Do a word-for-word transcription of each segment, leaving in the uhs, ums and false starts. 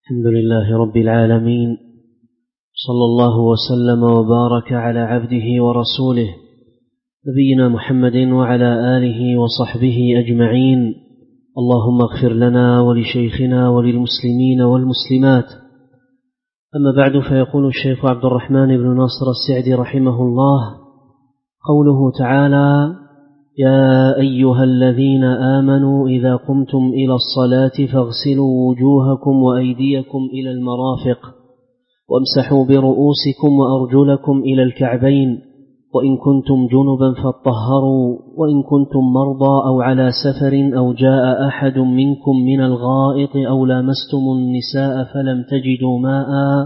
الحمد لله رب العالمين، صلى الله وسلم وبارك على عبده ورسوله نبينا محمد وعلى آله وصحبه أجمعين. اللهم اغفر لنا ولشيخنا وللمسلمين والمسلمات. أما بعد، فيقول الشيخ عبد الرحمن بن ناصر السعدي رحمه الله: قوله تعالى: يا أيها الذين آمنوا إذا قمتم إلى الصلاة فاغسلوا وجوهكم وأيديكم إلى المرافق وامسحوا برؤوسكم وأرجلكم إلى الكعبين، وإن كنتم جنبا فاطهروا، وإن كنتم مرضى أو على سفر أو جاء أحد منكم من الغائط أو لامستم النساء فلم تجدوا ماء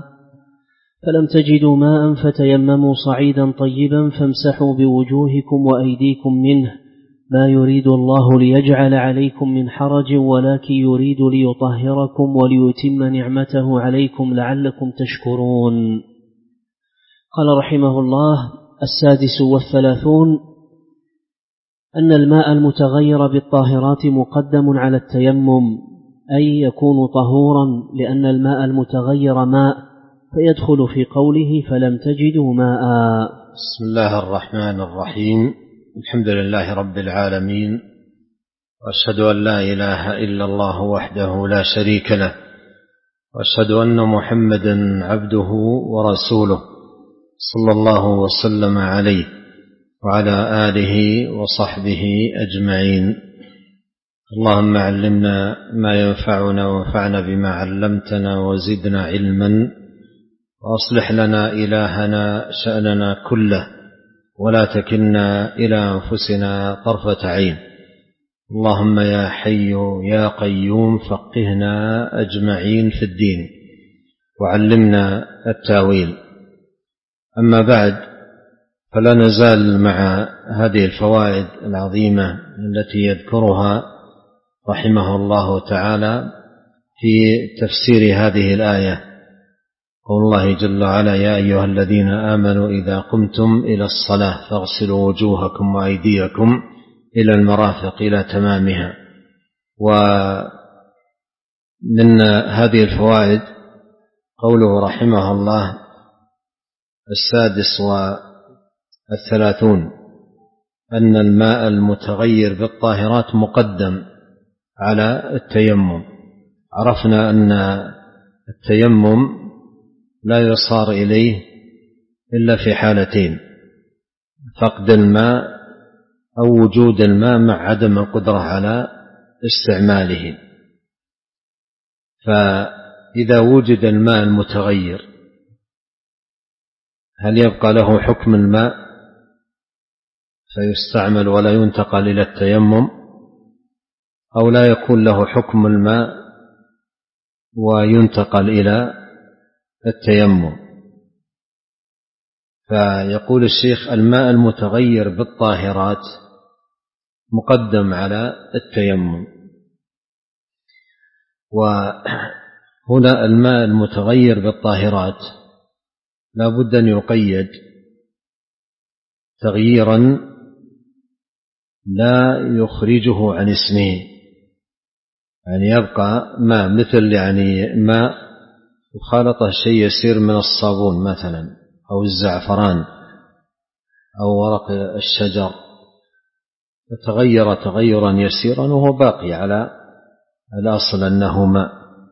فلم تجدوا ماء فتيمموا صعيدا طيبا فامسحوا بوجوهكم وأيديكم منه، ما يريد الله ليجعل عليكم من حرج ولكن يريد ليطهركم وليتم نعمته عليكم لعلكم تشكرون. قال رحمه الله: السادس والثلاثون: أن الماء المتغير بالطاهرات مقدم على التيمم، أي يكون طهورا، لأن الماء المتغير ماء، فيدخل في قوله فلم تجدوا ماء. بسم الله الرحمن الرحيم. الحمد لله رب العالمين، وأشهد أن لا إله إلا الله وحده لا شريك له، وأشهد أن محمدا عبده ورسوله صلى الله وسلم عليه وعلى آله وصحبه أجمعين. اللهم علمنا ما ينفعنا وانفعنا بما علمتنا وزدنا علما، وأصلح لنا إلهنا شأننا كله، ولا تكلنا إلى أنفسنا طرفة عين. اللهم يا حي يا قيوم فقهنا أجمعين في الدين وعلمنا التاويل. أما بعد، فلا نزال مع هذه الفوائد العظيمة التي يذكرها رحمه الله تعالى في تفسير هذه الآية. قول الله جل وعلا: يا أيها الذين آمنوا إذا قمتم إلى الصلاة فاغسلوا وجوهكم وأيديكم إلى المرافق إلى تمامها. ومن هذه الفوائد قوله رحمه الله السادس والثلاثون: أن الماء المتغير بالطاهرات مقدم على التيمم. عرفنا أن التيمم لا يصار إليه إلا في حالتين: فقد الماء أو وجود الماء مع عدم القدرة على استعماله. فإذا وجد الماء المتغير، هل يبقى له حكم الماء فيستعمل ولا ينتقل إلى التيمم، أو لا يكون له حكم الماء وينتقل إلى التيمم؟ فيقول الشيخ: الماء المتغير بالطاهرات مقدم على التيمم. وهنا الماء المتغير بالطاهرات لا بد أن يقيد تغييرا لا يخرجه عن اسمه، يعني يبقى ماء، مثل يعني ماء وخالطه شيء يسير من الصابون مثلا، أو الزعفران أو ورق الشجر، فتغير تغيرا يسيرا وهو باقي على الأصل أنه ماء.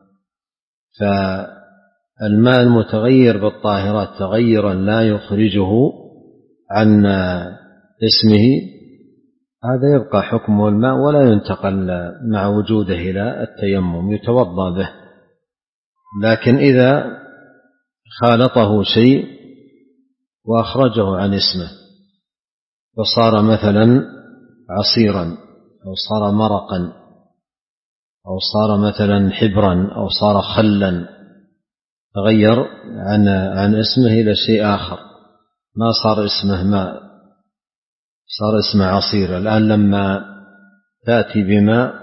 فالماء المتغير بالطاهرات تغيرا لا يخرجه عن اسمه، هذا يبقى حكمه الماء ولا ينتقل مع وجوده إلى التيمم، يتوضأ به. لكن إذا خالطه شيء وأخرجه عن اسمه، فصار مثلا عصيرا أو صار مرقا أو صار مثلا حبرا أو صار خلا، تغير عن عن اسمه إلى شيء آخر، ما صار اسمه ماء، صار اسمه عصير. الآن لما تأتي بماء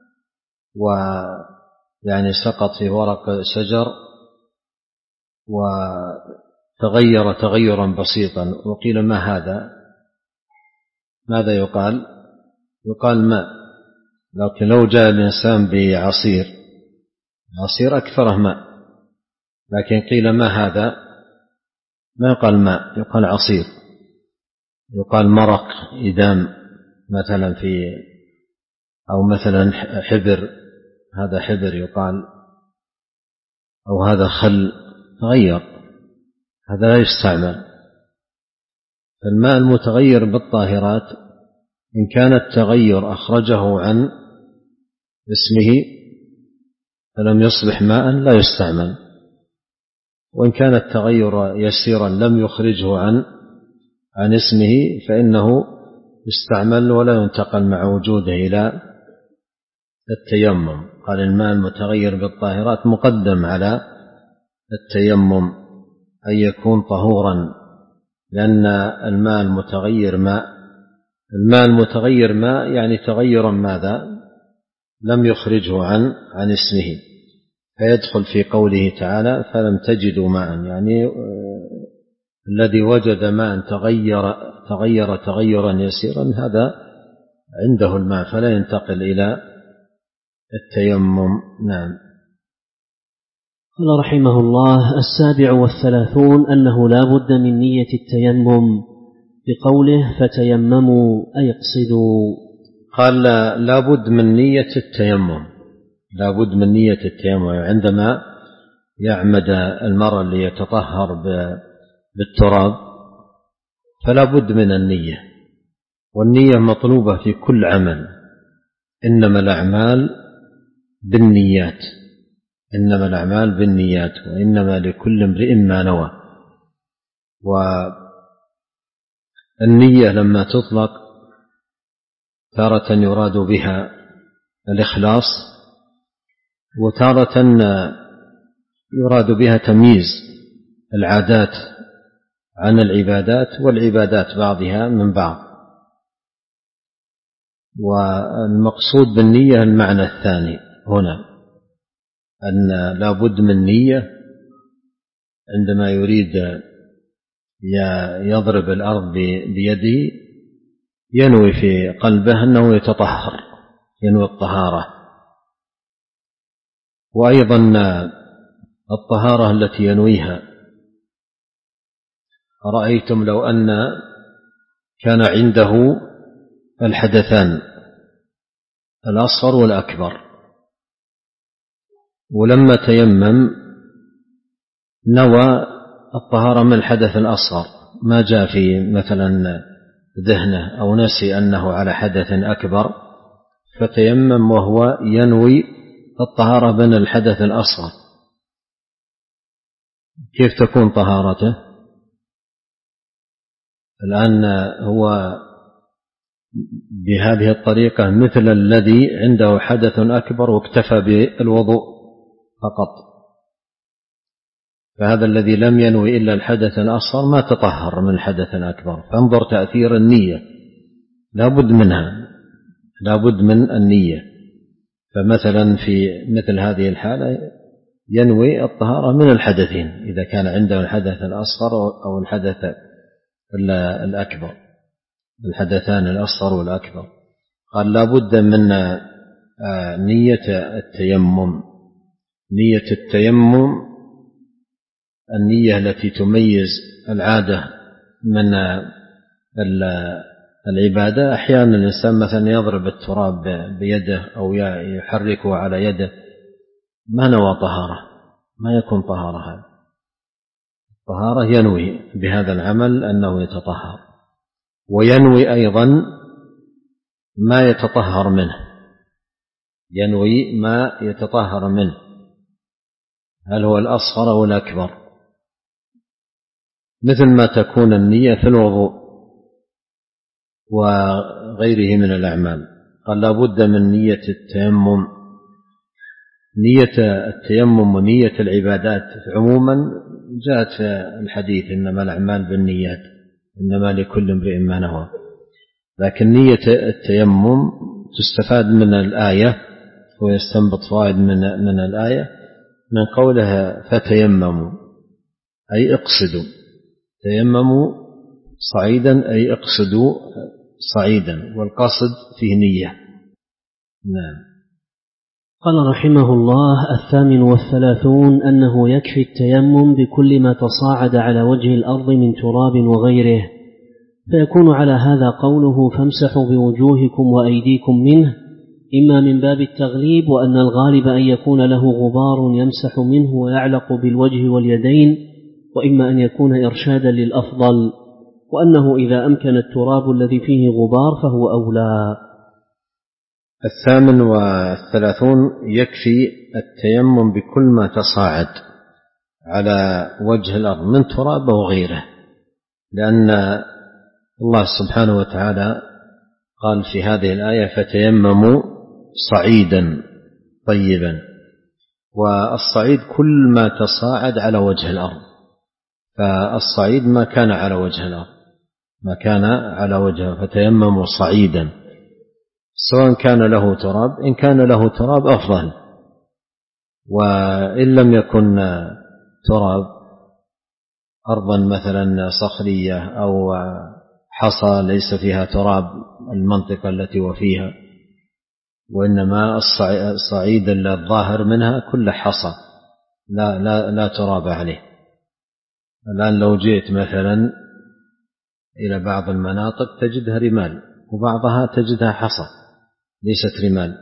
ويعني سقط في ورق شجر وتغير تغيرا بسيطا وقيل ما هذا، ماذا يقال؟ يقال ماء. لكن لو جاء الإنسان بعصير، عصير أكثره ماء، لكن قيل ما هذا؟ ما يقال ماء، يقال عصير، يقال مرق إدام مثلا، في أو مثلا حبر، هذا حبر يقال، أو هذا خل، تغير، هذا لا يستعمل. فالماء المتغير بالطاهرات إن كان التغير أخرجه عن اسمه فلم يصبح ماء لا يستعمل، وإن كان التغير يسيرا لم يخرجه عن عن اسمه فإنه يستعمل ولا ينتقل مع وجوده إلى التيمم. قال الماء المتغير بالطاهرات مقدم على التيمم أن يكون طهورا، لأن الماء المتغير ماء، الماء المتغير ماء يعني تغيرا ماذا؟ لم يخرجه عن عن اسمه، فيدخل في قوله تعالى فلم تجدوا ماء، يعني الذي وجد ماء تغير تغير تغيرا يسيرا هذا عنده الماء فلا ينتقل إلى التيمم. نعم. قال رحمه الله: السابع والثلاثون أنه لا بد من نية التيمم بقوله فتيمموا أي اقصدوا. قال لا بد من نية التيمم، لا بد من نية التيمم عندما يعمد المرء ليتطهر بالتراب فلا بد من النية، والنية مطلوبة في كل عمل، إنما الأعمال بالنيات، إنما الأعمال بالنيات وإنما لكل امرئ ما نوى. والنية لما تطلق تارة يراد بها الإخلاص، وتارة يراد بها تمييز العادات عن العبادات، والعبادات بعضها من بعض. والمقصود بالنية المعنى الثاني هنا، أن لا بد من نية عندما يريد يضرب الأرض بيده ينوي في قلبه أنه يتطهر، ينوي الطهارة. وأيضا الطهارة التي ينويها، أرأيتم لو أن كان عنده الحدثان الأصغر والأكبر، ولما تيمم نوى الطهارة من الحدث الأصغر، ما جاء في مثلا ذهنه أو نسي أنه على حدث أكبر فتيمم وهو ينوي الطهارة من الحدث الأصغر، كيف تكون طهارته؟ الآن هو بهذه الطريقة مثل الذي عنده حدث أكبر واكتفى بالوضوء فقط، فهذا الذي لم ينوي إلا الحدث الأصغر ما تطهر من الحدث الأكبر. فانظر تأثير النية، لا بد منها، لا بد من النية. فمثلا في مثل هذه الحالة ينوي الطهارة من الحدثين إذا كان عنده الحدث الأصغر أو الحدث الأكبر، الحدثان الأصغر والأكبر. قال لا بد من نية التيمم. نية التيمم النية التي تميز العادة من العبادة. أحيانا الإنسان مثلا يضرب التراب بيده أو يحركه على يده ما نوى طهارة، ما يكون طهارة. هذا طهارة ينوي بهذا العمل أنه يتطهر، وينوي أيضا ما يتطهر منه، ينوي ما يتطهر منه، هل هو الأصغر أو الأكبر، مثل ما تكون النية في الوضوء وغيره من الأعمال. قال لا بد من نية التيمم. نية التيمم ونية العبادات عموما جاءت في الحديث إنما الأعمال بالنيات إنما لكل امرئ ما نوى، لكن نية التيمم تستفاد من الآية ويستنبط فوائد من من الآية من قولها فتيمموا أي اقصدوا، تيمموا صعيدا أي اقصدوا صعيدا، والقصد فيه نية. نعم. قال رحمه الله: الثامن والثلاثون أنه يكفي التيمم بكل ما تصاعد على وجه الأرض من تراب وغيره، فيكون على هذا قوله: فامسحوا بوجوهكم وأيديكم منه، إما من باب التغليب، وأن الغالب أن يكون له غبار يمسح منه ويعلق بالوجه واليدين، وإما أن يكون إرشادا للأفضل، وأنه إذا أمكن التراب الذي فيه غبار فهو أولى. الثامن والثلاثون يكفي التيمم بكل ما تصاعد على وجه الأرض من تراب أو غيره، لأن الله سبحانه وتعالى قال في هذه الآية: فتيمموا صعيدا طيبا، والصعيد كل ما تصاعد على وجه الأرض، فالصعيد ما كان على وجه الأرض، ما كان على وجه، فتيمموا صعيدا، سواء كان له تراب، إن كان له تراب أفضل، وإن لم يكن تراب، أرضا مثلا صخرية أو حصى ليس فيها تراب المنطقة التي وفيها، وإنما الصعيد الظاهر منها كل حصى لا, لا, لا تراب عليه. الآن لو جئت مثلا إلى بعض المناطق تجدها رمال، وبعضها تجدها حصى ليست رمال.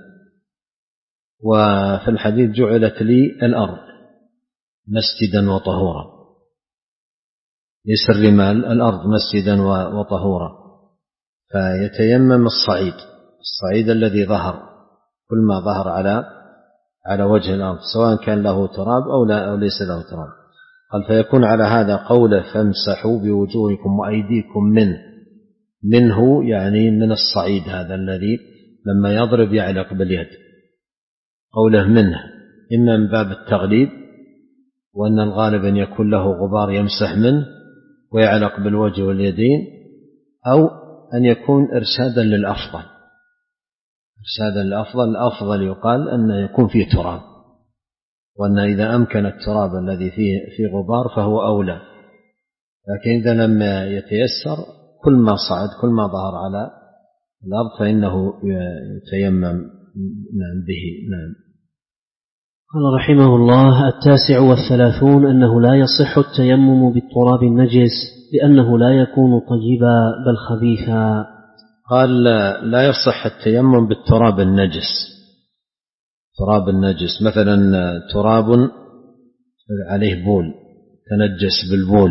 وفي الحديث: جعلت لي الأرض مسجدا وطهورا، ليس الرمال، الأرض مسجدا وطهورا. فيتيمم الصعيد، الصعيد الذي ظهر، كل ما ظهر على على وجه الأرض، سواء كان له تراب أو لا أو ليس له تراب. قال: فيكون على هذا قوله: فامسحوا بوجوهكم وأيديكم منه. منه يعني من الصعيد هذا الذي لما يضرب يعلق باليد. قوله منه إما من باب التغليب، وأن الغالب أن يكون له غبار يمسح منه ويعلق بالوجه واليدين، أو أن يكون إرشادا للأفضل. إرشادا للأفضل، الأفضل يقال أن يكون فيه تراب، وأن إذا أمكن التراب الذي فيه في غبار فهو أولى. لكن إذا لم يتيسر، كل ما صعد، كل ما ظهر على الأرض فإنه يتيمم به. نعم. قال رحمه الله: التاسع والثلاثون أنه لا يصح التيمم بالتراب النجس، لأنه لا يكون طيبا بل خبيثا. قال: لا يصح التيمم بالتراب النجس. تراب النجس مثلا تراب عليه بول، تنجس بالبول،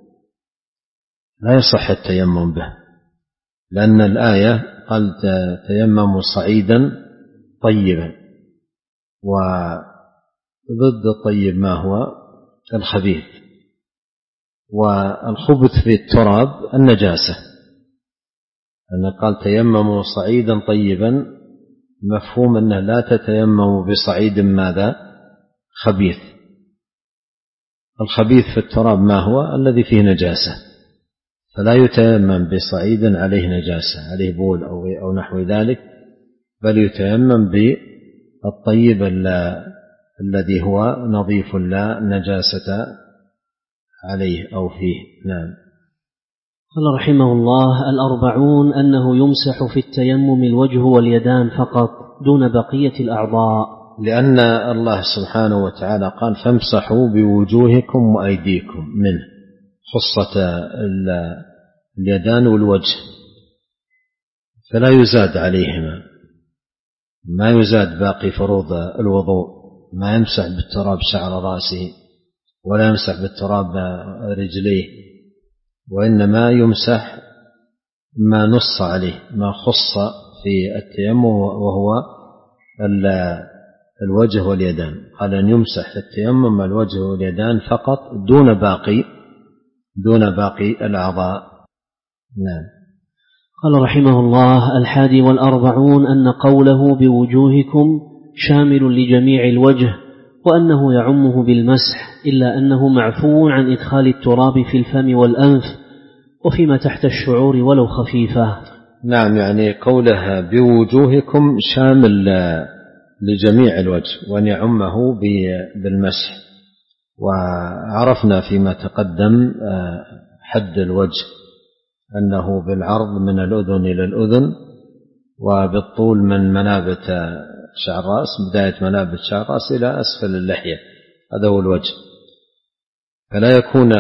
لا يصح التيمم به، لأن الآية قال: تيمموا صعيدا طيبا، وضد الطيب ما هو؟ الخبيث. والخبث في التراب النجاسة، أن قال: تيمموا صعيدا طيبا، مفهوم أنه لا تتيمموا بصعيد ماذا؟ خبيث. الخبيث في التراب ما هو؟ الذي فيه نجاسة، فلا يتيمم بصعيد عليه نجاسة، عليه بول أو, أو نحو ذلك، بل يتيمم بالطيب الذي هو نظيف لا نجاسة عليه أو فيه. نعم. قال رحمه الله: الأربعون أنه يمسح في التيمم الوجه واليدان فقط دون بقية الأعضاء، لأن الله سبحانه وتعالى قال: فامسحوا بوجوهكم وأيديكم منه، خصة اليدان والوجه، فلا يزاد عليهما، ما يزاد باقي فروض الوضوء، ما يمسح بالتراب شعر رأسه، ولا يمسح بالتراب رجليه، وإنما يمسح ما نص عليه، ما خص في التيمم، وهو الوجه واليدان. قال: أن يمسح في التيمم الوجه واليدان فقط دون باقي دون باقي الأعضاء. نعم. قال رحمه الله: الحادي والأربعون أن قوله بوجوهكم شامل لجميع الوجه، وأنه يعمه بالمسح، إلا أنه معفو عن إدخال التراب في الفم والأنف وفيما تحت الشعور ولو خفيفة. نعم، يعني قوله بوجوهكم شامل لجميع الوجه، وأن يعمه بالمسح. وعرفنا فيما تقدم حد الوجه أنه بالعرض من الأذن إلى الأذن، وبالطول من منابت شعر الرأس، بداية منابت شعر الرأس إلى أسفل اللحية، هذا هو الوجه. فلا يكون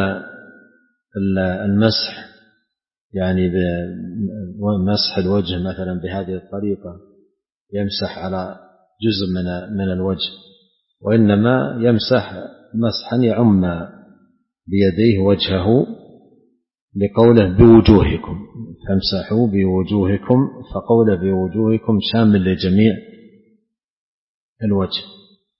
المسح يعني مسح الوجه مثلا بهذه الطريقة يمسح على جزء من من الوجه، وإنما يمسح مسحا يعم بيديه وجهه، لقوله بوجوهكم فامسحوا بوجوهكم، فقوله بوجوهكم شامل لجميع الوجه.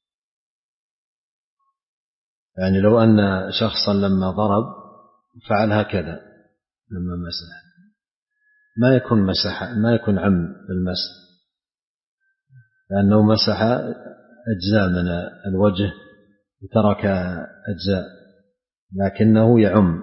يعني لو أن شخصا لما ضرب فعل هكذا لما مسح ما يكون مسح ما يكون عم بالمسح، لأنه مسح أجزاء من الوجه وترك أجزاء، لكنه يعم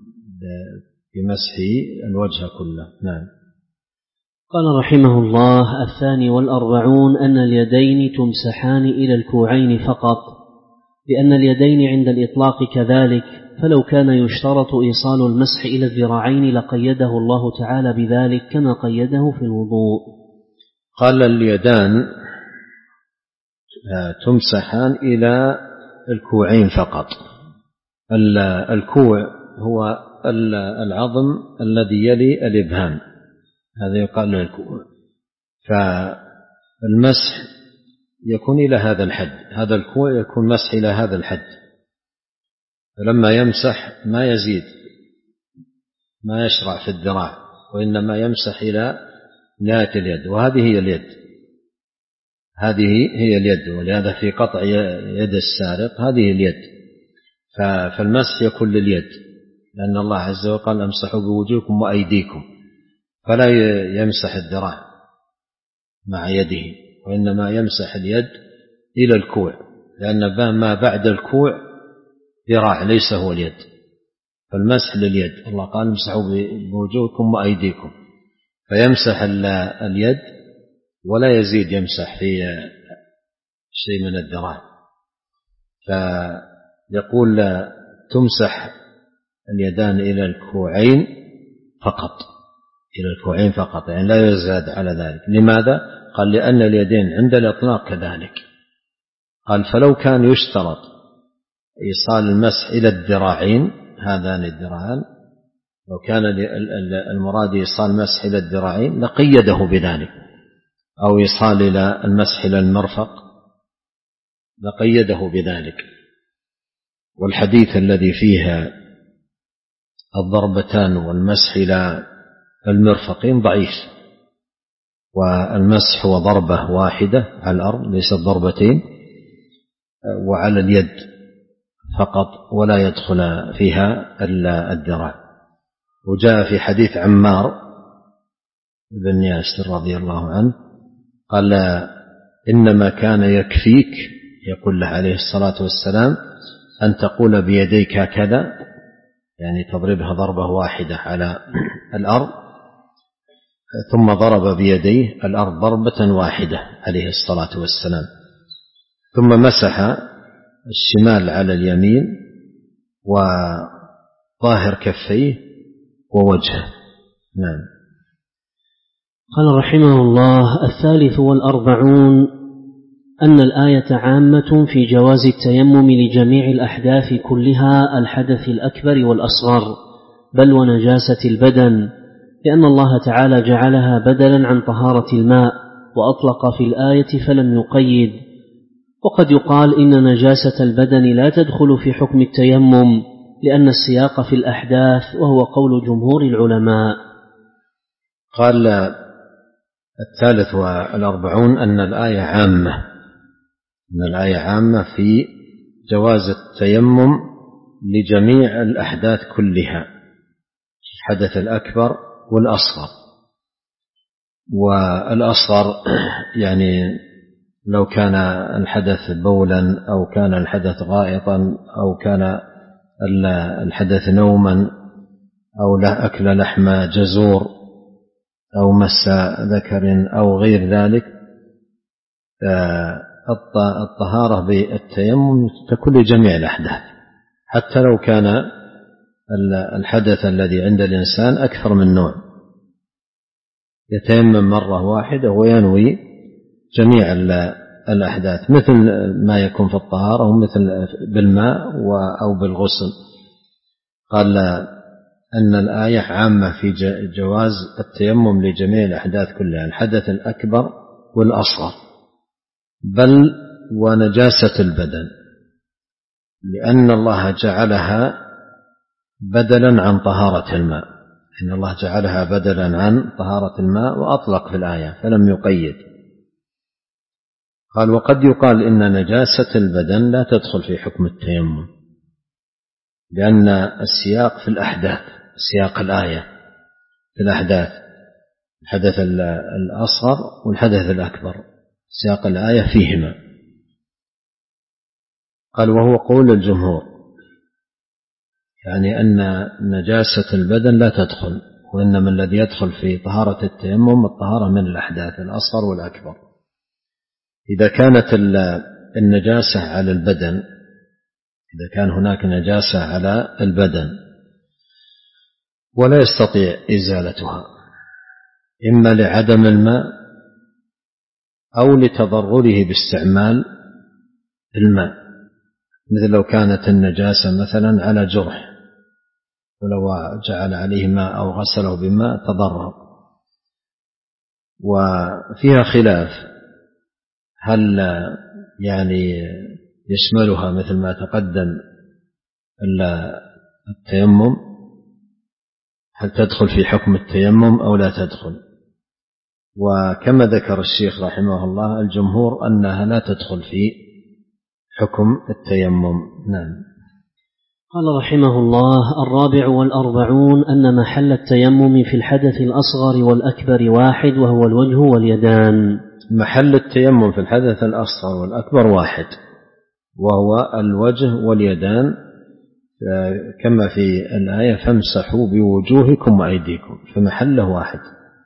بمسح الوجه كله. نعم. قال رحمه الله: الثاني والأربعون أن اليدين تمسحان إلى الكوعين فقط، لأن اليدين عند الإطلاق كذلك، فلو كان يشترط إيصال المسح إلى الذراعين لقيده الله تعالى بذلك كما قيده في الوضوء. قال اليدان تمسحان إلى الكوعين فقط. الكوع هو العظم الذي يلي الإبهام، هذا يقال له الكوع، فالمسح يكون إلى هذا الحد، هذا الكوع يكون مسح إلى هذا الحد، فلما يمسح ما يزيد ما يشرع في الذراع، وإنما يمسح إلى نهاية اليد، وهذه هي اليد، هذه هي اليد، ولهذا في قطع يد السارق هذه اليد، فالمسح يكون لليد، لأن الله عز وجل امسحوا بوجوهكم وأيديكم، فلا يمسح الذراع مع يده، وإنما يمسح اليد إلى الكوع، لأن ما بعد الكوع ذراع ليس هو اليد، فالمسح لليد. الله قال امسحوا بوجوهكم وأيديكم، فيمسح اليد ولا يزيد يمسح في شيء من الذراع. فيقول تمسح اليدان إلى الكوعين فقط، إلى الكوعين فقط، يعني لا يزاد على ذلك. لماذا؟ قال لأن اليدين عند الإطلاق كذلك. قال فلو كان يشترط إيصال المسح إلى الذراعين، هذان الذراعان، لو كان المراد إيصال المسح إلى الذراعين لقيده بذلك، أو إيصال إلى المسح إلى المرفق لقيده بذلك. والحديث الذي فيها الضربتان والمسح إلى المرفقين ضعيف، والمسح هو ضربة واحدة على الأرض ليست ضربتين، وعلى اليد فقط، ولا يدخل فيها الذراع. وجاء في حديث عمار بن ياسر رضي الله عنه قال إنما كان يكفيك، يقول له عليه الصلاة والسلام، أن تقول بيديك هكذا، يعني تضربها ضربة واحدة على الأرض، ثم ضرب بيديه الأرض ضربة واحدة عليه الصلاة والسلام، ثم مسح الشمال على اليمين وظاهر كفيه ووجهه. نعم. قال رحمه الله: الثالث والأربعون أن الآية عامة في جواز التيمم لجميع الأحداث كلها، الحدث الأكبر والأصغر، بل ونجاسة البدن، لأن الله تعالى جعلها بدلا عن طهارة الماء، وأطلق في الآية فلم يقيد. وقد يقال إن نجاسة البدن لا تدخل في حكم التيمم، لأن السياق في الأحداث، وهو قول جمهور العلماء. قال الثالث والأربعون أن الآية عامة، أن الآية عامة في جواز التيمم لجميع الأحداث كلها، الحدث الأكبر والأصغر. والأصغر يعني لو كان الحدث بولا، أو كان الحدث غائطا، أو كان الحدث نوما، أو أكل لحم جزور، أو مس ذكر، أو غير ذلك، الطهارة بالتيمم تكون لجميع الأحداث، حتى لو كان الحدث الذي عند الإنسان أكثر من نوع، يتيمم مرة واحدة وينوي جميع الأحداث مثل ما يكون في الطهارة ومثل بالماء أو بالغسل. قال أن الآية عامة في جواز التيمم لجميع الأحداث كلها، الحدث الأكبر والأصغر، بل ونجاسة البدن، لأن الله جعلها بدلا عن طهارة الماء، إن الله جعلها بدلا عن طهارة الماء وأطلق في الآية فلم يقيد. قال وقد يقال إن نجاسة البدن لا تدخل في حكم التيمم، لأن السياق في الأحداث، سياق الآية في الأحداث، الحدث الأصغر والحدث الأكبر، سياق الآية فيهما. قال وهو قول الجمهور، يعني أن نجاسة البدن لا تدخل، وإنما الذي يدخل في طهارة التيمم الطهارة من الأحداث الأصغر والأكبر. إذا كانت النجاسة على البدن، إذا كان هناك نجاسة على البدن ولا يستطيع إزالتها، إما لعدم الماء أو لتضرره باستعمال الماء، مثل لو كانت النجاسة مثلا على جرح ولو جعل عليه ماء أو غسله بماء تضرر. وفيها خلاف هل يعني يشملها مثل ما تقدم التيمم، هل تدخل في حكم التيمم أو لا تدخل. وكما ذكر الشيخ رحمه الله الجمهور أنها لا تدخل في حكم التيمم. نعم. قال رحمه الله: الرابع والأربعون أن محل التيمم في الحدث الأصغر والأكبر واحد، وهو الوجه واليدان. محل التيمم في الحدث الأصغر والأكبر واحد، وهو الوجه واليدان، كما في الآية فامسحوا بوجوهكم وأيديكم، فمحله واحد.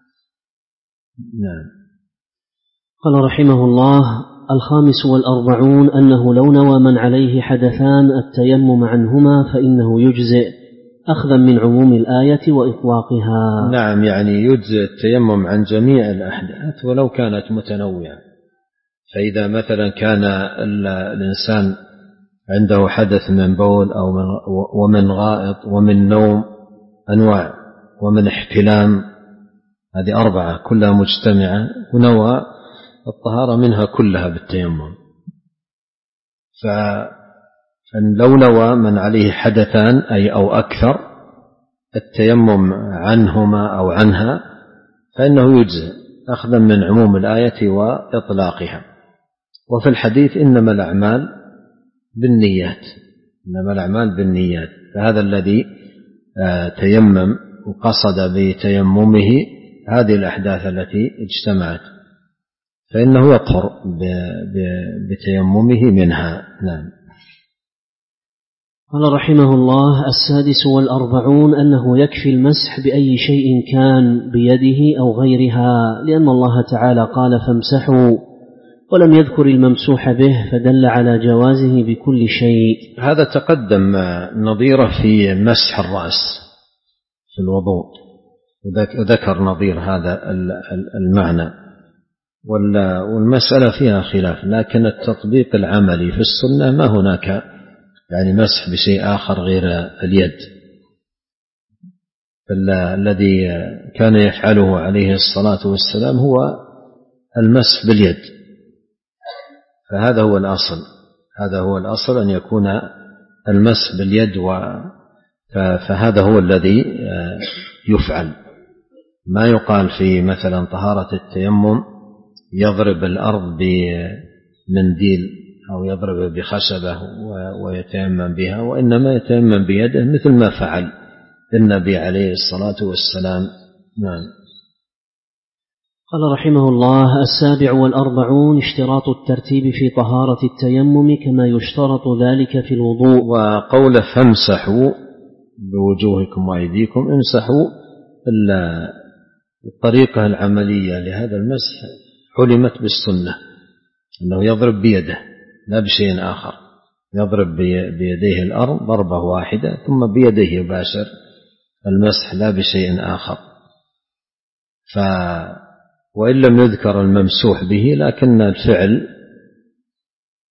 نعم. قال رحمه الله: الخامس والأربعون أنه لو نوى من عليه حدثان التيمم عنهما فإنه يجزئ، أخذا من عموم الآية وإطلاقها. نعم، يعني يجزئ التيمم عن جميع الأحداث ولو كانت متنوعة. فإذا مثلا كان الإنسان عنده حدث من بول أو من ومن غائط ومن نوم أنواع ومن احتلام، هذه أربعة كلها مجتمعة، ونوى الطهارة منها كلها بالتيمم. فلو نوى من عليه حدثان أي أو أكثر التيمم عنهما أو عنها فإنه يجزئ، أخذا من عموم الآية وإطلاقها. وفي الحديث إنما الأعمال بالنيات، إنما الأعمال بالنيات، فهذا الذي تيمم وقصد بتيممه هذه الأحداث التي اجتمعت فإنه يطهر بتيممه منها. نعم. قال رحمه الله: السادس والأربعون أنه يكفي المسح بأي شيء كان بيده أو غيرها، لأن الله تعالى قال فامسحوا ولم يذكر الممسوح به، فدل على جوازه بكل شيء. هذا تقدم نظيره في مسح الرأس في الوضوء، وذكر نظير هذا المعنى. والمسألة فيها خلاف، لكن التطبيق العملي في السنة ما هناك يعني مسح بشيء آخر غير اليد. الذي كان يفعله عليه الصلاة والسلام هو المسح باليد، فهذا هو الأصل، هذا هو الأصل أن يكون المسح باليد، فهذا هو الذي يفعل. ما يقال في مثلا طهارة التيمم يضرب الأرض بمنديل أو يضرب بخشبة ويتيمم بها، وإنما يتيمم بيده مثل ما فعل النبي عليه الصلاة والسلام. نعم. قال رحمه الله: السابع والأربعون اشتراط الترتيب في طهارة التيمم كما يشترط ذلك في الوضوء. وقول فامسحوا بوجوهكم وأيديكم، امسحوا الطريقة العملية لهذا المسح علمت بالسنة، أنه يضرب بيده لا بشيء آخر، يضرب بيديه الأرض ضربة واحدة ثم بيديه يباشر المسح لا بشيء آخر. ف وإن لم يذكر الممسوح به، لكن الفعل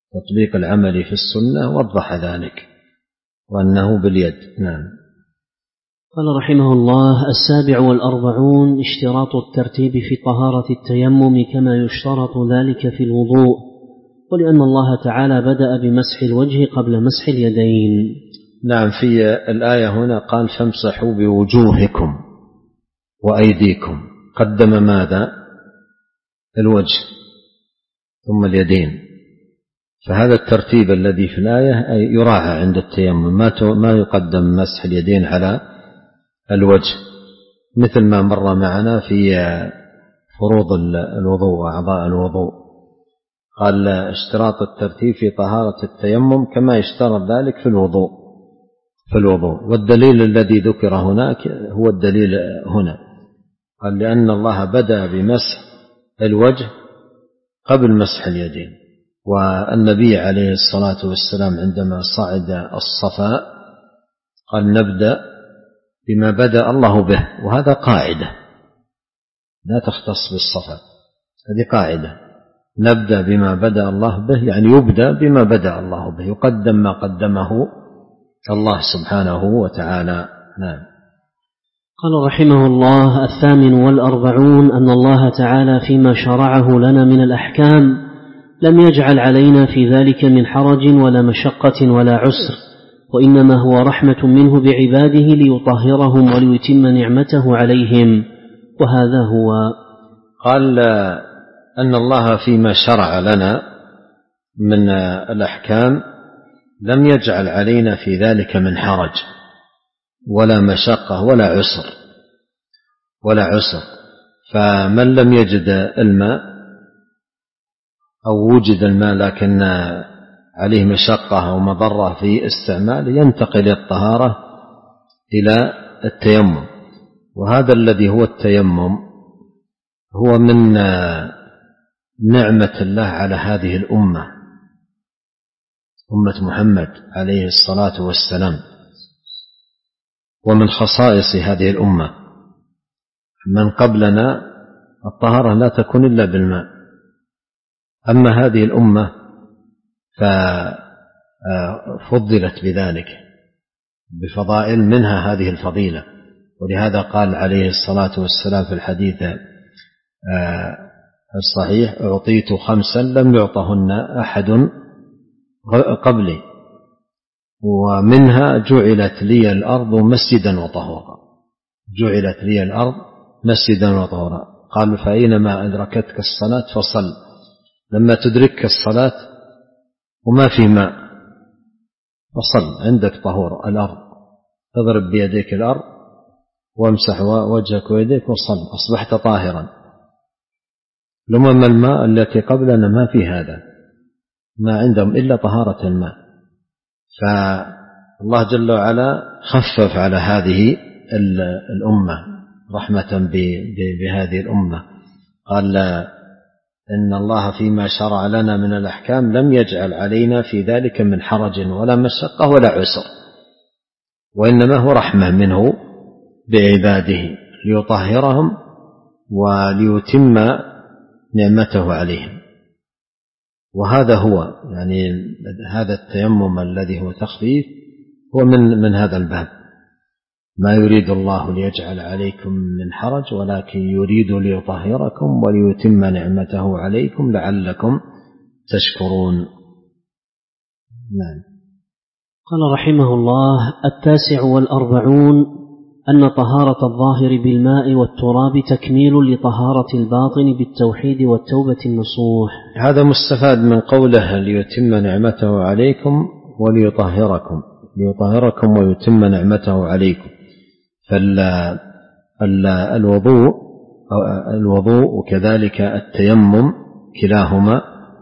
تطبيق العمل في السنة وضح ذلك وأنه باليد. نعم. قال رحمه الله: السابع والأربعون اشتراط الترتيب في طهارة التيمم كما يشترط ذلك في الوضوء، ولأن الله تعالى بدأ بمسح الوجه قبل مسح اليدين. نعم. في الآية هنا قال: فامسحوا بوجوهكم وأيديكم، قدم ماذا؟ الوجه ثم اليدين. فهذا الترتيب الذي في الآية يراعى عند التيمم، ما يقدم مسح اليدين على الوجه، مثل ما مر معنا في فروض الوضوء وأعضاء الوضوء. قال: اشتراط الترتيب في طهارة التيمم كما يشترط ذلك في الوضوء في الوضوء والدليل الذي ذكر هناك هو الدليل هنا. قال: لأن الله بدأ بمسح الوجه قبل مسح اليدين. والنبي عليه الصلاة والسلام عندما صعد الصفا قال: نبدأ بما بدأ الله به. وهذا قاعدة لا تختص بالصفا، هذه قاعدة: نبدأ بما بدأ الله به، يعني يبدأ بما بدأ الله به، يقدم ما قدمه الله سبحانه وتعالى. نعم. قال رحمه الله: الثامن والأربعون أن الله تعالى فيما شرعه لنا من الأحكام لم يجعل علينا في ذلك من حرج ولا مشقة ولا عسر، وإنما هو رحمة منه بعباده ليطهرهم وليتم نعمته عليهم، وهذا هو. قال أن الله فيما شرع لنا من الأحكام لم يجعل علينا في ذلك من حرج ولا مشقة ولا عسر ولا عسر فمن لم يجد الماء أو وجد الماء لكن عليه مشقة أو مضرة في استعماله ينتقل الطهارة إلى التيمم. وهذا الذي هو التيمم هو من نعمة الله على هذه الأمة، أمة محمد عليه الصلاة والسلام، ومن خصائص هذه الأمة. من قبلنا الطهارة لا تكون إلا بالماء، أما هذه الأمة ففضلت بذلك بفضائل منها هذه الفضيلة. ولهذا قال عليه الصلاة والسلام في الحديث الصحيح: أعطيت خمسا لم يعطهن أحد قبلي، ومنها جعلت لي الأرض مسجدا وطهورا. جعلت لي الأرض مسجدا وطهورا. قال: فأينما أدركتك الصلاة فصل. لما تدركك الصلاة وما في ماء فصل، عندك طهور الأرض، تضرب بيديك الأرض وامسح وجهك ويديك وصل، أصبحت طاهرا. لما الماء التي قبلنا ما في هذا، ما عندهم إلا طهارة الماء. فالله جل وعلا خفف على هذه الأمة رحمة بهذه الأمة. قال: إن الله فيما شرع لنا من الأحكام لم يجعل علينا في ذلك من حرج ولا مشقة ولا عسر، وإنما هو رحمة منه بعباده ليطهرهم وليتم نعمته عليهم. وهذا هو يعني هذا التيمم الذي هو تخفيف هو من من هذا الباب. ما يريد الله ليجعل عليكم من حرج ولكن يريد ليطهركم وليتم نعمته عليكم لعلكم تشكرون. نعم. قال رحمه الله: التاسع والأربعون أن طهارة الظاهر بالماء والتراب تكميل لطهارة الباطن بالتوحيد والتوبة النصوح. هذا مستفاد من قوله ليتم نعمته عليكم وليطهركم، ليطهركم ويتم نعمته عليكم. فالوضوء الوضوء وكذلك التيمم كلاهما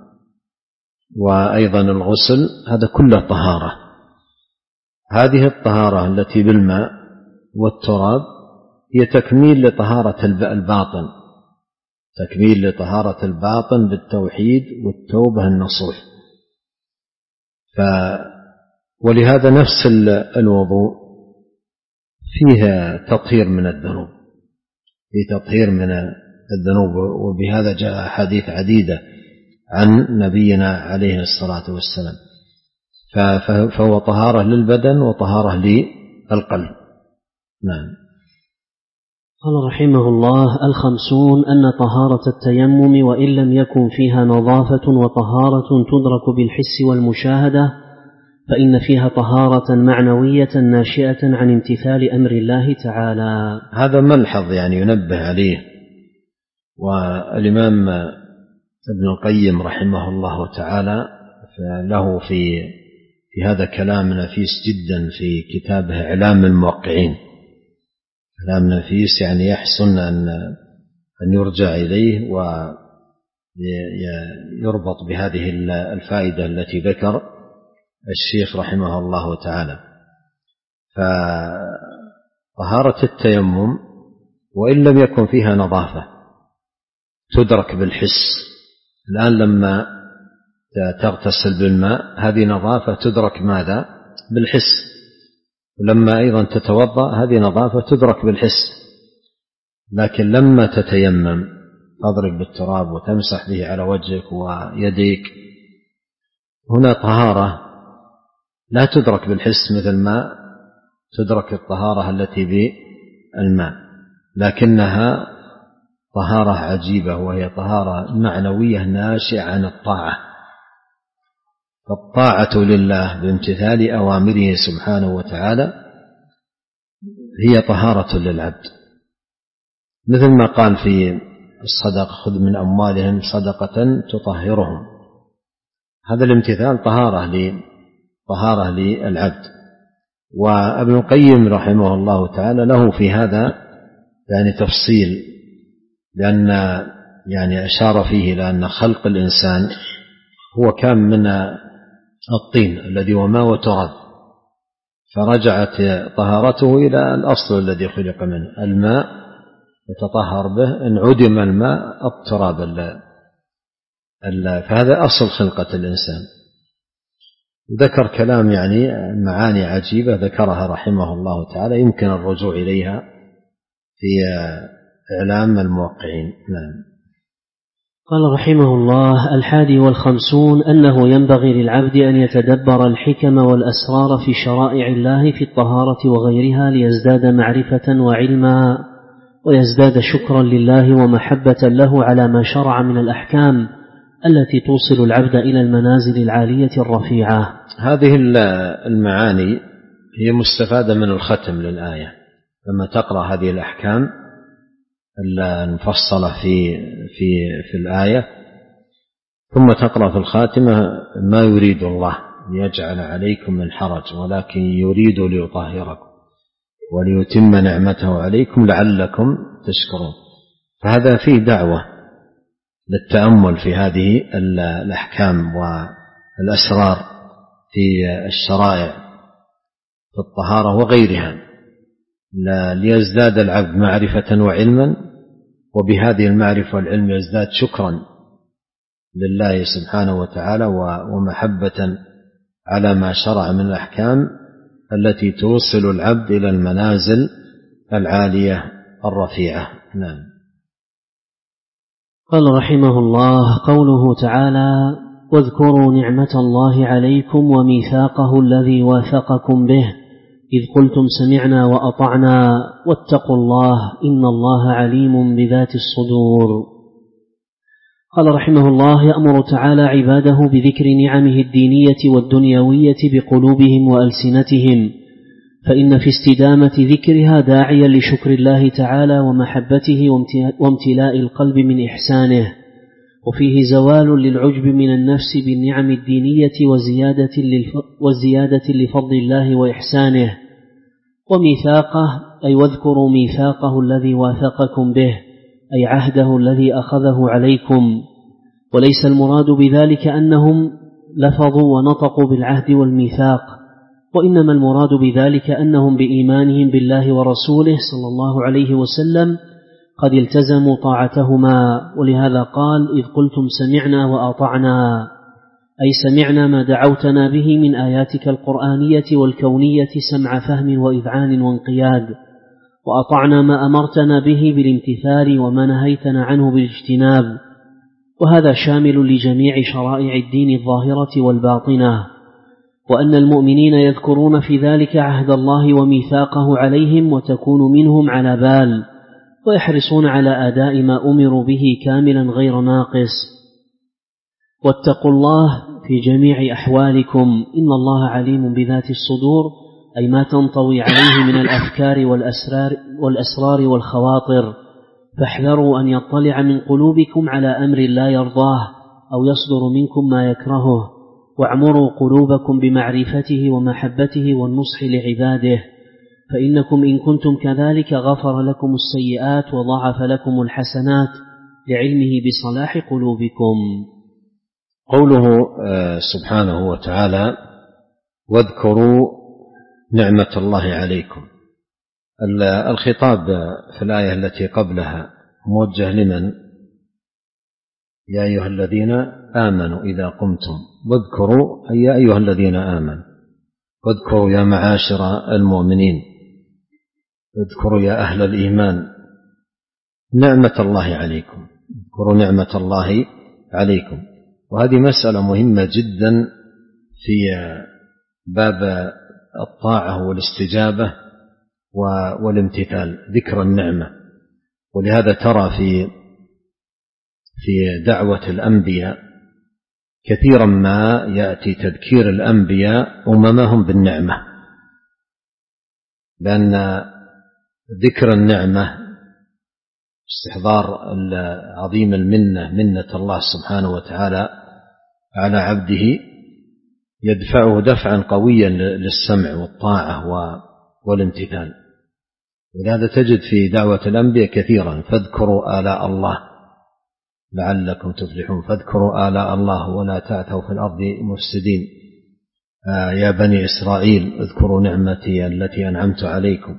وأيضا الغسل هذا كله طهارة. هذه الطهارة التي بالماء والتراب هي تكميل لطهارة الباطن، تكميل لطهارة الباطن بالتوحيد والتوبة النصوح. ف ولهذا نفس الوضوء فيها تطهير من الذنوب، في تطهير من الذنوب. وبهذا جاء أحاديث عديدة عن نبينا عليه الصلاة والسلام، فهو طهارة للبدن وطهارة للقلب. نعم. قال رحمه الله: الخمسون أن طهارة التيمم وإن لم يكن فيها نظافة وطهارة تدرك بالحس والمشاهدة، فإن فيها طهارة معنوية ناشئة عن امتثال أمر الله تعالى. هذا ملحظ يعني ينبه عليه، والإمام ابن القيم رحمه الله تعالى له في في هذا كلام نفيس جدا في كتابه إعلام الموقعين. كلام نفيس يعني يحسن أن أن يرجع إليه ويربط بهذه الفائدة التي ذكر الشيخ رحمه الله تعالى. فطهارة التيمم وإن لم يكن فيها نظافة تدرك بالحس. الآن لما تغتسل بالماء هذه نظافة تدرك ماذا؟ بالحس. ولما أيضا تتوضأ هذه نظافة تدرك بالحس. لكن لما تتيمم تضرب بالتراب وتمسح به على وجهك ويديك، هنا طهارة لا تدرك بالحس مثل ما تدرك الطهارة التي بالماء، لكنها طهارة عجيبة، وهي طهارة معنوية ناشئة عن الطاعة. فالطاعة لله بامتثال أوامره سبحانه وتعالى هي طهارة للعبد، مثل ما قال في الصدقة: خذ من أموالهم صدقة تطهرهم. هذا الامتثال طهارة طهارة للعبد. وابن القيم رحمه الله تعالى له في هذا يعني تفصيل، لأن يعني أشار فيه لأن خلق الإنسان هو كان من الطين الذي وما وتراب، فرجعت طهارته إلى الأصل الذي خلق منه، الماء يتطهر به، إن عدم الماء التراب. فهذا أصل خلقة الإنسان. ذكر كلام يعني معاني عجيبة ذكرها رحمه الله تعالى، يمكن الرجوع إليها في إعلام الموقعين. نعم. قال رحمه الله: الحادي والخمسون أنه ينبغي للعبد أن يتدبر الحكم والأسرار في شرائع الله في الطهارة وغيرها، ليزداد معرفة وعلما، ويزداد شكرا لله ومحبة له على ما شرع من الأحكام التي توصل العبد إلى المنازل العالية الرفيعة. هذه المعاني هي مستفادة من الختم للآية. لما تقرأ هذه الأحكام المفصلة في في في الآية، ثم تقرأ في الخاتمة: ما يريد الله ليجعل عليكم من حرج ولكن يريد ليطهركم وليتم نعمته عليكم لعلكم تشكرون. فهذا فيه دعوة للتأمل في هذه الأحكام والأسرار في الشرائع في الطهارة وغيرها، ليزداد العبد معرفة وعلما، وبهذه المعرفة والعلم يزداد شكرا لله سبحانه وتعالى ومحبة على ما شرع من الأحكام التي توصل العبد إلى المنازل العالية الرفيعة. نعم. قال رحمه الله: قوله تعالى: واذكروا نعمة الله عليكم وميثاقه الذي واثقكم به إذ قلتم سمعنا وأطعنا واتقوا الله إن الله عليم بذات الصدور. قال رحمه الله: يأمر تعالى عباده بذكر نعمه الدينية والدنيوية بقلوبهم وألسنتهم، فإن في استدامة ذكرها داعيا لشكر الله تعالى ومحبته وامتلاء القلب من إحسانه، وفيه زوال للعجب من النفس بالنعم الدينية وزيادة, وزيادة لفضل الله وإحسانه. وميثاقه أي واذكروا ميثاقه الذي واثقكم به، أي عهده الذي أخذه عليكم. وليس المراد بذلك أنهم لفظوا ونطقوا بالعهد والميثاق، وإنما المراد بذلك أنهم بإيمانهم بالله ورسوله صلى الله عليه وسلم قد التزموا طاعتهما. ولهذا قال: إذ قلتم سمعنا وأطعنا، أي سمعنا ما دعوتنا به من آياتك القرآنية والكونية سمع فهم وإذعان وانقياد، وأطعنا ما أمرتنا به بالامتثال وما نهيتنا عنه بالاجتناب. وهذا شامل لجميع شرائع الدين الظاهرة والباطنة، وأن المؤمنين يذكرون في ذلك عهد الله وميثاقه عليهم وتكون منهم على بال، ويحرصون على أداء ما أمروا به كاملا غير ناقص. واتقوا الله في جميع أحوالكم إن الله عليم بذات الصدور، أي ما تنطوي عليه من الأفكار والأسرار, والأسرار والخواطر، فاحذروا أن يطلع من قلوبكم على أمر لا يرضاه أو يصدر منكم ما يكرهه، واعمروا قلوبكم بمعرفته ومحبته والنصح لعباده، فإنكم إن كنتم كذلك غفر لكم السيئات وضاعف لكم الحسنات لعلمه بصلاح قلوبكم. قوله سبحانه وتعالى واذكروا نعمة الله عليكم، الخطاب في الآية التي قبلها موجه لمن؟ يا أيها الذين آمنوا إذا قمتم، واذكروا أي يا أيها الذين آمنوا، واذكروا يا معاشر المؤمنين، اذكروا يا أهل الإيمان نعمة الله عليكم، اذكروا نعمة الله عليكم. وهذه مسألة مهمة جدا في باب الطاعة والاستجابة والامتثال، ذكر النعمة. ولهذا ترى في في دعوة الأنبياء كثيرا ما يأتي تذكير الأنبياء أممهم بالنعمة، لأن ذكر النعمة استحضار عظيم المنة، منة الله سبحانه وتعالى على عبده، يدفعه دفعا قويا للسمع والطاعة والامتثال. ولهذا تجد في دعوة الأنبياء كثيرا فاذكروا آلاء الله لعلكم تفلحون، فاذكروا آلاء الله ولا تعثوا في الأرض مفسدين، آه يا بني إسرائيل اذكروا نعمتي التي أنعمت عليكم.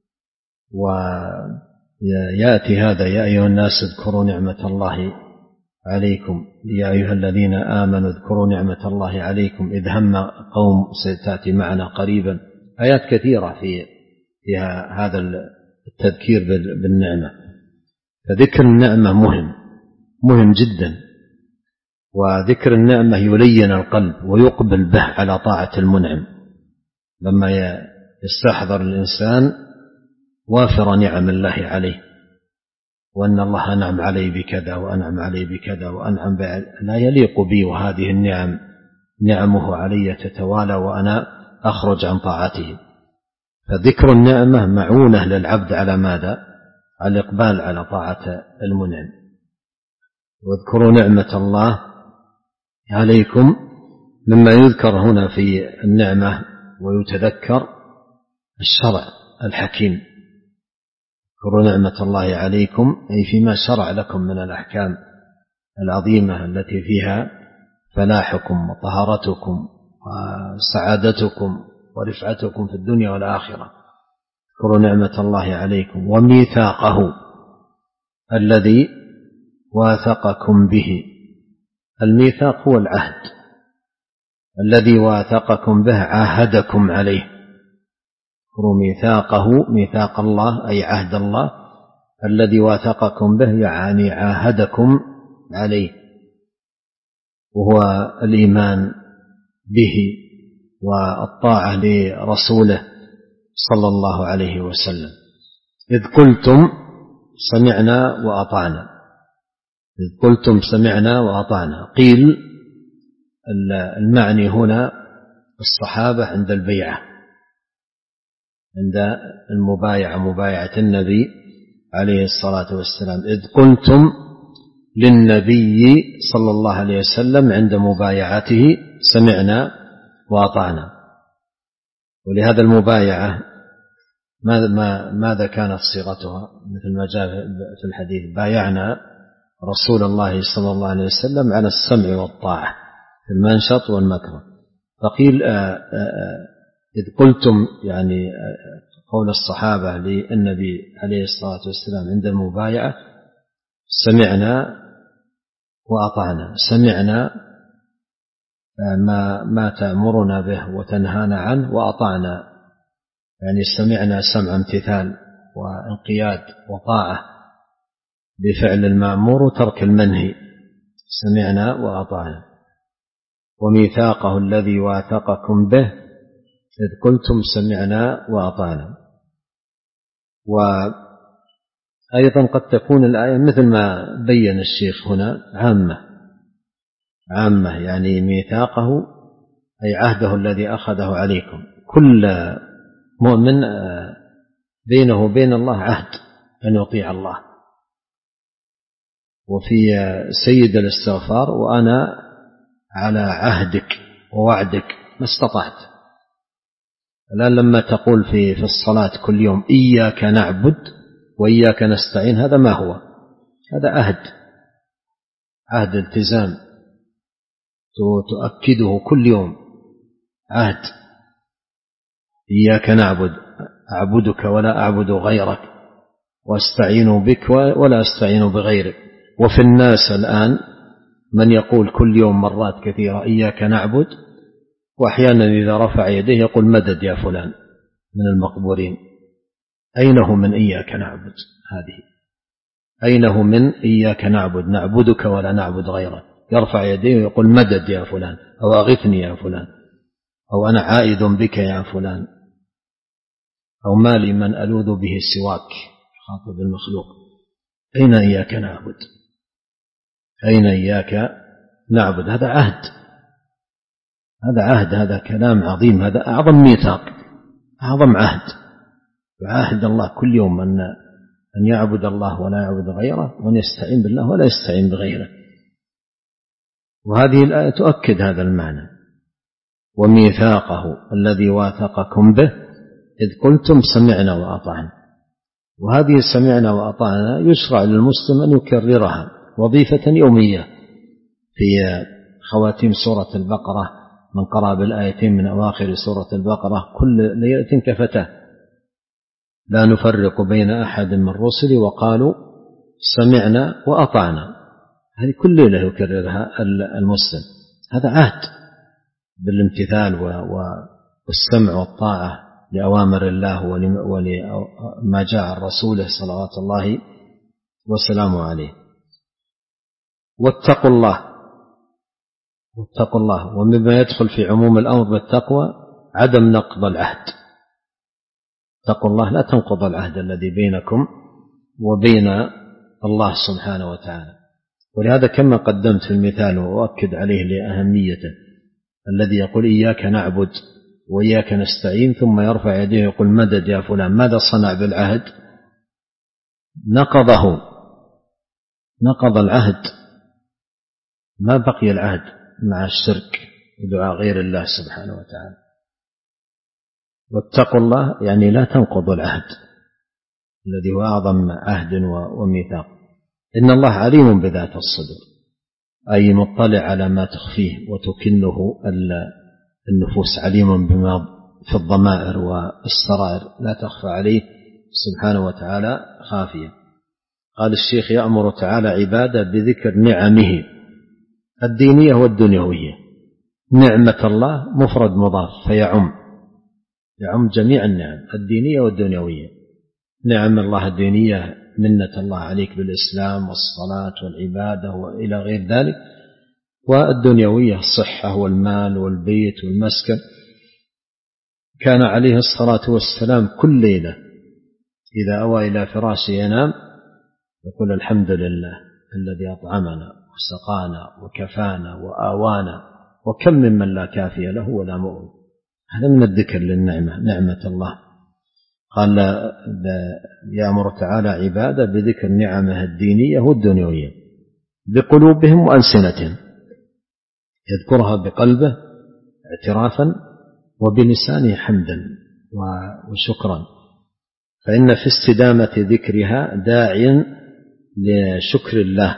ويأتي هذا يا أيها الناس اذكروا نعمة الله عليكم، يا أيها الذين آمنوا اذكروا نعمة الله عليكم إذ هم قوم، ستأتي معنا قريبا آيات كثيرة في فيها هذا التذكير بالنعمة. فذكر النعمة مهم مهم جدا، وذكر النعمة يلين القلب ويقبل به على طاعة المنعم، لما يستحضر الإنسان وافر نعم الله عليه، وأن الله أنعم علي بكذا وأنعم علي بكذا وأنعم لا يليق بي، وهذه النعم نعمه علي تتوالى وأنا أخرج عن طاعته. فذكر النعمة معونة للعبد على ماذا؟ على الإقبال على طاعة المنعم. واذكروا نعمة الله عليكم، مما يذكر هنا في النعمة ويتذكر الشرع الحكيم. اذكروا نعمة الله عليكم أي فيما شرع لكم من الأحكام العظيمة التي فيها فلاحكم وطهارتكم وسعادتكم ورفعتكم في الدنيا والآخرة. اذكروا نعمة الله عليكم وميثاقه الذي واثقكم به. الميثاق هو العهد الذي واثقكم به، عاهدكم عليه. اذكروا ميثاقه، ميثاق الله أي عهد الله الذي واثقكم به، يعني عاهدكم عليه، وهو الإيمان به والطاعة لرسوله صلى الله عليه وسلم. إذ قلتم سمعنا وأطعنا، إذ قلتم سمعنا وأطعنا. قيل المعني هنا الصحابة عند البيعة، عند المبايعة، مبايعة النبي عليه الصلاة والسلام. إذ قلتم للنبي صلى الله عليه وسلم عند مبايعته سمعنا وأطعنا. ولهذا المبايعة ماذا, ماذا كانت صيغتها؟ مثل ما جاء في الحديث بايعنا رسول الله صلى الله عليه وسلم على السمع والطاعة في المنشط والمكره. فقيل آآ آآ إذ قلتم يعني قول الصحابة للنبي عليه الصلاة والسلام عند المبايعة سمعنا وأطعنا. سمعنا ما, ما تأمرنا به وتنهانا عنه، وأطعنا يعني سمعنا سمع امتثال وانقياد وطاعة بفعل المأمور وترك المنهي. سمعنا وأطعنا. وميثاقه الذي واثقكم به إذ قلتم سمعنا وأطعنا. وأيضا قد تكون الآية مثل ما بين الشيخ هنا عامة عامة يعني ميثاقه أي عهده الذي أخذه عليكم. كل مؤمن بينه وبين الله عهد أن يطيع الله. وفي سيد الاستغفار وأنا على عهدك ووعدك ما استطعت. الآن لما تقول في في الصلاة كل يوم إياك نعبد وإياك نستعين، هذا ما هو؟ هذا عهد عهد التزام تؤكده كل يوم، عهد. إياك نعبد أعبدك ولا أعبد غيرك، واستعين بك ولا أستعين بغيرك. وفي الناس الآن من يقول كل يوم مرات كثيرة إياك نعبد، وأحيانا إذا رفع يديه يقول مدد يا فلان من المقبورين. أين هو من إياك نعبد؟ هذه أين هو من إياك نعبد نعبدك ولا نعبد غيرك؟ يرفع يديه ويقول مدد يا فلان، أو أغثني يا فلان، أو أنا عائد بك يا فلان، أو ما لي من ألوذ به سواك، خاطب المخلوق. أين إياك نعبد؟ أين إياك نعبد؟ هذا عهد، هذا عهد، هذا كلام عظيم، هذا أعظم ميثاق، أعظم عهد. وعهد الله كل يوم أن أن يعبد الله ولا يعبد غيره، وأن يستعين بالله ولا يستعين بغيره. وهذه الآية تؤكد هذا المعنى. وميثاقه الذي واثقكم به إذ قلتم سمعنا وأطعنا. وهذه سمعنا وأطعنا يشرع للمسلم أن يكررها وظيفة يومية. في خواتيم سورة البقرة من قرأ بالآيتين من أواخر سورة البقرة كل ليلة كفتاه لا نفرق بين أحد من الرسل وقالوا سمعنا وأطعنا. هذه كل ليلة يكررها المسلم. هذا عهد بالامتثال والسمع والطاعة لأوامر الله ولما جاء الرسول صلوات الله وسلامه عليه. واتقوا الله، واتقوا الله. ومما يدخل في عموم الأمر بالتقوى عدم نقض العهد. اتقوا الله لا تنقض العهد الذي بينكم وبين الله سبحانه وتعالى. ولهذا كما قدمت في المثال وأؤكد عليه لأهميته، الذي يقول إياك نعبد وإياك نستعين ثم يرفع يديه يقول مدد يا فلان، ماذا صنع بالعهد؟ نقضه، نقض العهد، ما بقي العهد مع الشرك ودعاء غير الله سبحانه وتعالى. واتقوا الله يعني لا تنقضوا العهد الذي هو أعظم عهد وميثاق. إن الله عليم بذات الصدور، أي مطلع على ما تخفيه وتكنه النفوس، عليم بما في الضمائر والسرائر لا تخفى عليه سبحانه وتعالى خافية. قال الشيخ يأمر تعالى عباده بذكر نعمه الدينية والدنيوية. نعمة الله مفرد مضاف فيعم، يعم جميع النعم الدينية والدنيوية. نعم الله الدينية منة الله عليك بالإسلام والصلاة والعبادة وإلى غير ذلك، والدنيوية الصحة والمال والبيت والمسكن. كان عليه الصلاة والسلام كل ليلة إذا أوى إلى فراشه ينام يقول الحمد لله الذي أطعمنا وسقانا وكفانا وآوانا وكم ممن لا كافي له ولا مؤوي. هذا من الذكر للنعمة، نعمة الله. قال يأمر تعالى عباده بذكر نعمه الدينية والدنيوية بقلوبهم وألسنتهم، يذكرها بقلبه اعترافا وبلسانه حمدا وشكرا، فإن في استدامة ذكرها داعيا لشكر الله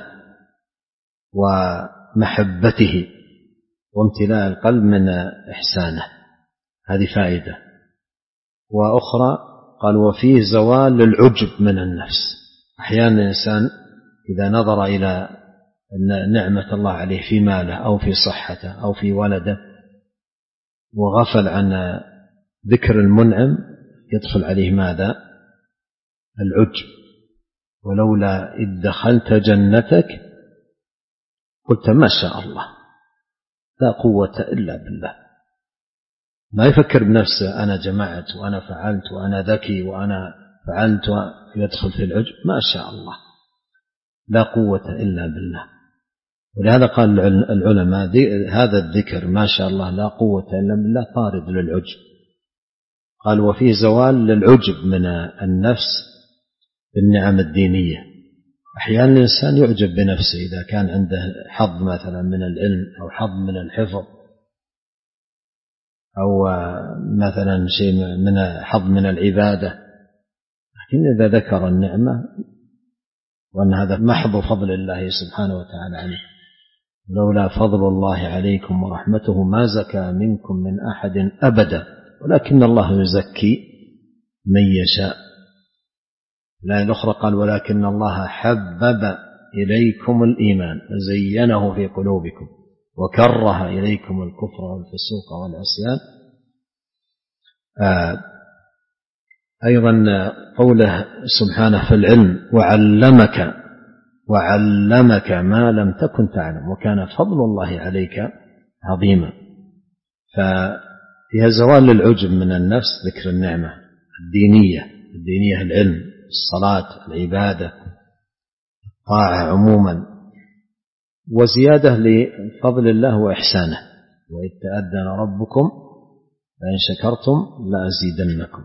ومحبته وامتلاء القلب من إحسانه. هذه فائدة. وأخرى قال وفيه زوال للعجب من النفس. أحيانا الإنسان إذا نظر إلى نعمة الله عليه في ماله أو في صحته أو في ولده وغفل عن ذكر المنعم يدخل عليه ماذا؟ العجب. ولولا إذ دخلت جنتك قلت ما شاء الله لا قوة إلا بالله، ما يفكر بنفسه أنا جمعت وأنا فعلت وأنا ذكي وأنا فعلت ويدخل في العجب، ما شاء الله لا قوة إلا بالله. ولهذا قال العلماء هذا الذكر ما شاء الله لا قوة إلا بالله طارد للعجب. قال وفيه زوال للعجب من النفس بالنعم الدينية. أحيانا الإنسان يعجب بنفسه إذا كان عنده حظ مثلا من العلم أو حظ من الحفظ أو مثلا شيء من حظ من العبادة، لكن إذا ذكر النعمة وأن هذا محض فضل الله سبحانه وتعالى عليه، لولا فضل الله عليكم ورحمته ما زكى منكم من أحد أبدا ولكن الله يزكي من يشاء. الآية الأخرى قال ولكن الله حبب إليكم الإيمان وزينه في قلوبكم وكره إليكم الكفر والفسوق والعصيان. آه أيضا قوله سبحانه في العلم وعلمك وعلمك ما لم تكن تعلم وكان فضل الله عليك عظيما. ففيها زوال للعجب من النفس ذكر النعمة الدينية الدينية العلم الصلاة العبادة الطاعة عموما، وزيادة لفضل الله وإحسانه وإذ تأذن ربكم لئن شكرتم لأزيدنكم.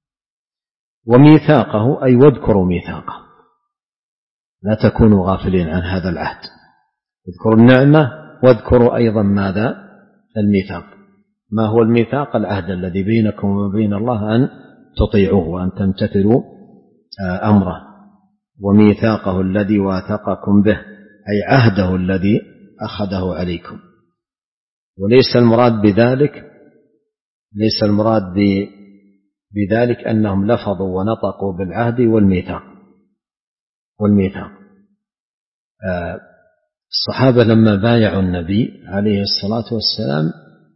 وميثاقه أي واذكروا ميثاقه، لا تكونوا غافلين عن هذا العهد، اذكروا النعمة واذكروا أيضا ماذا الميثاق. ما هو الميثاق؟ العهد الذي بينكم وبين الله أن تطيعوه وأن تمتثلوا أمره، وميثاقه الذي واثقكم به أي عهده الذي أخذه عليكم. وليس المراد بذلك ليس المراد بذلك أنهم لفظوا ونطقوا بالعهد والميثاق والميثاق الصحابة لما بايعوا النبي عليه الصلاة والسلام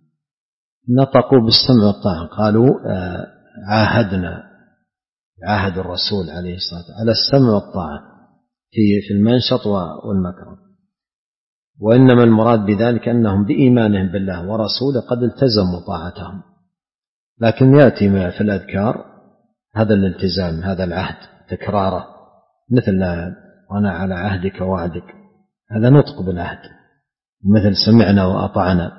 نطقوا بالسمع والطاعة، قالوا عاهدنا عاهد الرسول عليه الصلاة والسلام على السمع والطاعة في المنشط والمكره. وإنما المراد بذلك أنهم بإيمانهم بالله ورسوله قد التزموا طاعتهم، لكن يأتي في الأذكار هذا الالتزام هذا العهد تكراره، مثل وأنا على عهدك ووعدك، هذا نطق بالعهد، مثل سمعنا وأطعنا.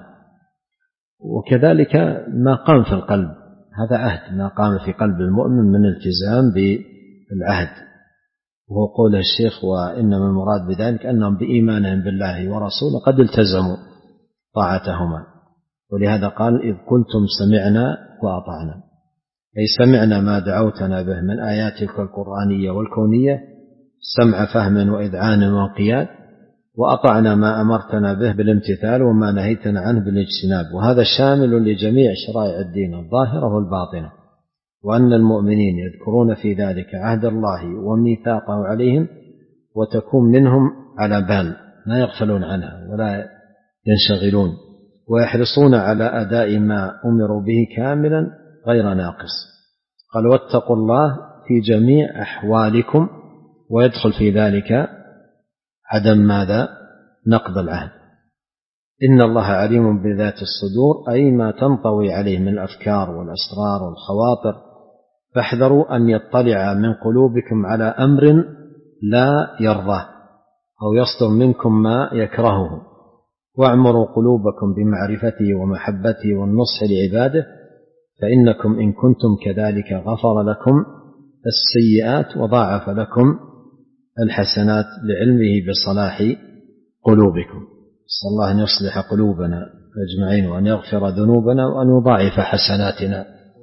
وكذلك ما قام في القلب هذا عهد، ما قام في قلب المؤمن من التزام بالعهد. وهو قول الشيخ وإنما المراد بذلك أنهم بإيمانهم بالله ورسوله قد التزموا طاعتهما. ولهذا قال إذ قلتم سمعنا وأطعنا، أي سمعنا ما دعوتنا به من آياتك القرآنية والكونية سمع فهم وإذعان وانقياد، وأطعنا ما أمرتنا به بالامتثال وما نهيتنا عنه بالاجتناب. وهذا شامل لجميع شرائع الدين الظاهرة والباطنة، وأن المؤمنين يذكرون في ذلك عهد الله وميثاقه عليهم وتكون منهم على بال، لا يغفلون عنها ولا ينشغلون، ويحرصون على أداء ما أمروا به كاملا غير ناقص. قال واتقوا الله في جميع أحوالكم، ويدخل في ذلك عدم ماذا نقض العهد. إن الله عليم بذات الصدور، أي ما تنطوي عليه من الأفكار والأسرار والخواطر، فاحذروا أن يطلع من قلوبكم على أمر لا يرضاه أو يصدر منكم ما يكرهه، واعمروا قلوبكم بمعرفته ومحبته والنصح لعباده، فإنكم إن كنتم كذلك غفر لكم السيئات وضاعف لكم الحسنات لعلمه بصلاح قلوبكم. نسأل الله أن يصلح قلوبنا أجمعين وأن يغفر ذنوبنا وأن يضاعف حسناتنا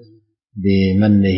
بمنه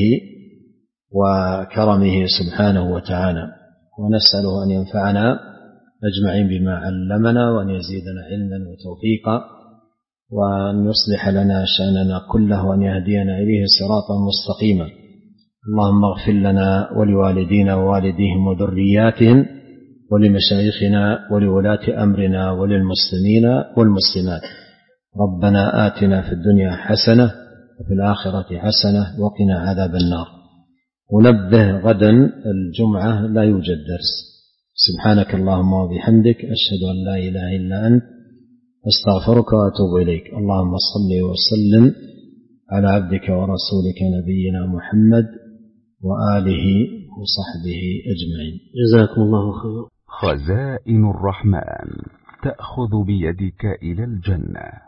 وكرمه سبحانه وتعالى. ونسأله أن ينفعنا أجمعين بما علمنا وأن يزيدنا علما وتوفيقا، وأن يصلح لنا شأننا كله وأن يهدينا إليه صراطا مستقيما. اللهم اغفر لنا ولوالدينا ووالديهم وذرياتهم ولمشايخنا ولولاة أمرنا وللمسلمين والمسلمات. ربنا آتنا في الدنيا حسنة وفي الآخرة حسنة وقنا عذاب النار. ونبه غدا الجمعة لا يوجد درس. سبحانك اللهم وبحمدك أشهد أن لا إله إلا أنت أستغفرك وأتوب إليك. اللهم صل وسلم على عبدك ورسولك نبينا محمد وآله وصحبه أجمعين. جزاكم الله خير. خزائن الرحمن تأخذ بيدك إلى الجنة.